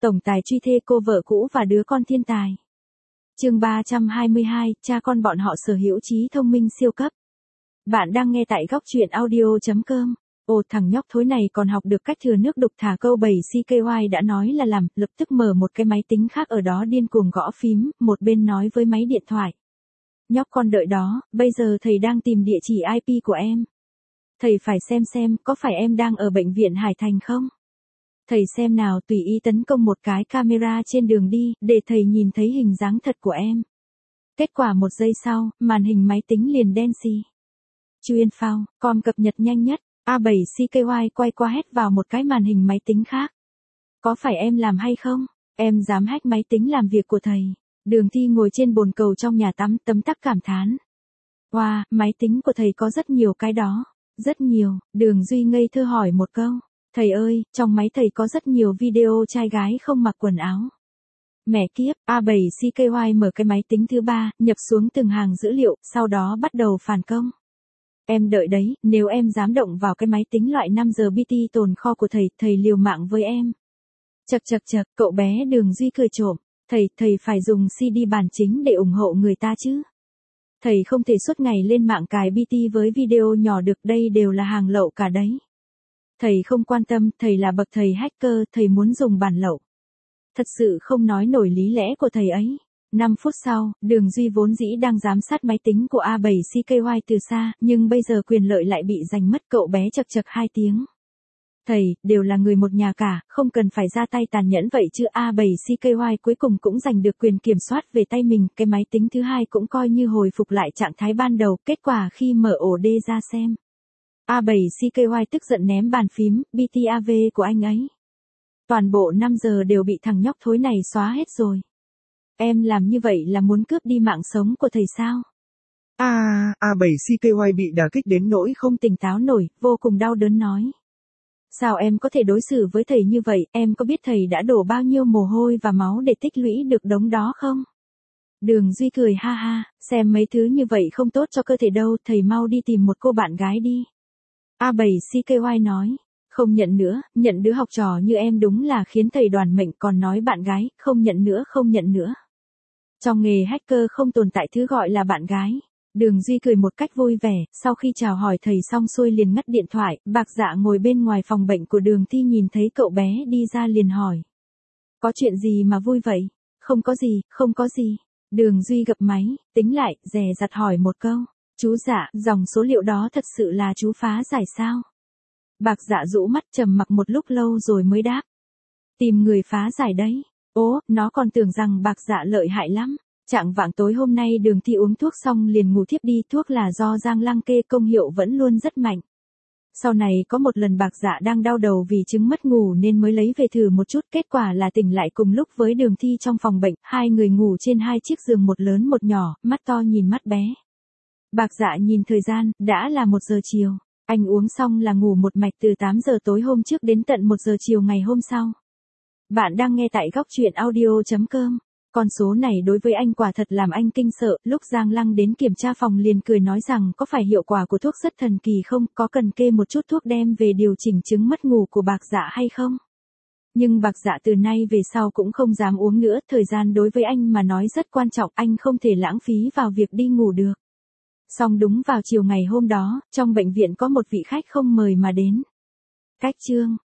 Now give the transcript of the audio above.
Tổng tài truy thê cô vợ cũ và đứa con thiên tài. Chương 322, cha con bọn họ sở hữu trí thông minh siêu cấp. Bạn đang nghe tại góc truyện audio.com. Ồ, thằng nhóc thối này còn học được cách thừa nước đục thả câu 7 CKY đã nói là làm, lập tức mở một cái máy tính khác ở đó điên cuồng gõ phím, một bên nói với máy điện thoại. Nhóc con đợi đó, bây giờ thầy đang tìm địa chỉ IP của em. Thầy phải xem có phải em đang ở bệnh viện Hải Thành không? Thầy xem nào, tùy ý tấn công một cái camera trên đường đi, để thầy nhìn thấy hình dáng thật của em. Kết quả 1 giây sau, màn hình máy tính liền đen xì. Chuyên phao, com cập nhật nhanh nhất, A7 CKY quay qua hét vào một cái màn hình máy tính khác. Có phải em làm hay không? Em dám hack máy tính làm việc của thầy. Đường Thi ngồi trên bồn cầu trong nhà tắm tấm tắc cảm thán. Wow, máy tính của thầy có rất nhiều cái đó. Rất nhiều, Đường Duy ngây thơ hỏi một câu. Thầy ơi, trong máy thầy có rất nhiều video trai gái không mặc quần áo. Mẹ kiếp, A7 CKY mở cái máy tính thứ 3, nhập xuống từng hàng dữ liệu, sau đó bắt đầu phản công. Em đợi đấy, nếu em dám động vào cái máy tính loại 5 giờ BT tồn kho của thầy liều mạng với em. Chậc, cậu bé Đường Duy cười trộm. Thầy phải dùng CD bản chính để ủng hộ người ta chứ. Thầy không thể suốt ngày lên mạng cài BT với video nhỏ được, đây đều là hàng lậu cả đấy. Thầy không quan tâm, thầy là bậc thầy hacker, thầy muốn dùng bản lậu. Thật sự không nói nổi lý lẽ của thầy ấy. 5 phút sau, Đường Duy vốn dĩ đang giám sát máy tính của A7 CKY từ xa, nhưng bây giờ quyền lợi lại bị giành mất, cậu bé chậc 2 tiếng. Thầy, đều là người một nhà cả, không cần phải ra tay tàn nhẫn vậy chứ. A7 CKY cuối cùng cũng giành được quyền kiểm soát về tay mình, cái máy tính thứ 2 cũng coi như hồi phục lại trạng thái ban đầu, kết quả khi mở ổ D ra xem. A7 CKY tức giận ném bàn phím, BTAV của anh ấy. Toàn bộ 5 giờ đều bị thằng nhóc thối này xóa hết rồi. Em làm như vậy là muốn cướp đi mạng sống của thầy sao? A7 CKY bị đả kích đến nỗi không tỉnh táo nổi, vô cùng đau đớn nói. Sao em có thể đối xử với thầy như vậy, em có biết thầy đã đổ bao nhiêu mồ hôi và máu để tích lũy được đống đó không? Đường Duy cười ha ha, xem mấy thứ như vậy không tốt cho cơ thể đâu, thầy mau đi tìm một cô bạn gái đi. A7 CKY nói, không nhận nữa, nhận đứa học trò như em đúng là khiến thầy đoàn mệnh, còn nói bạn gái, không nhận nữa. Trong nghề hacker không tồn tại thứ gọi là bạn gái. Đường Duy cười một cách vui vẻ, sau khi chào hỏi thầy xong xuôi liền ngắt điện thoại, Bạc Dạ ngồi bên ngoài phòng bệnh của Đường Thi nhìn thấy cậu bé đi ra liền hỏi. Có chuyện gì mà vui vậy? Không có gì. Đường Duy gập máy, tính lại, dè dặt hỏi một câu. Chú Dạ, dòng số liệu đó thật sự là chú phá giải sao? Bạc Dạ rũ mắt trầm mặc một lúc lâu rồi mới đáp. Tìm người phá giải đấy. Ố, nó còn tưởng rằng Bạc Dạ lợi hại lắm. Chạng vạng tối hôm nay Đường Thi uống thuốc xong liền ngủ thiếp đi, thuốc là do Giang Lăng kê, công hiệu vẫn luôn rất mạnh. Sau này có một lần Bạc Dạ đang đau đầu vì chứng mất ngủ nên mới lấy về thử một chút, kết quả là tỉnh lại cùng lúc với Đường Thi trong phòng bệnh, hai người ngủ trên 2 chiếc giường, một lớn một nhỏ, mắt to nhìn mắt bé. Bạc Dạ nhìn thời gian, đã là 1 giờ chiều. Anh uống xong là ngủ một mạch từ 8 giờ tối hôm trước đến tận 1 giờ chiều ngày hôm sau. Bạn đang nghe tại góc truyện audio.com. Con số này đối với anh quả thật làm anh kinh sợ, lúc Giang Lăng đến kiểm tra phòng liền cười nói rằng có phải hiệu quả của thuốc rất thần kỳ không, có cần kê một chút thuốc đem về điều chỉnh chứng mất ngủ của Bạc Dạ hay không? Nhưng Bạc Dạ từ nay về sau cũng không dám uống nữa, thời gian đối với anh mà nói rất quan trọng, anh không thể lãng phí vào việc đi ngủ được. Xong đúng vào chiều ngày hôm đó, trong bệnh viện có một vị khách không mời mà đến. Cách chương.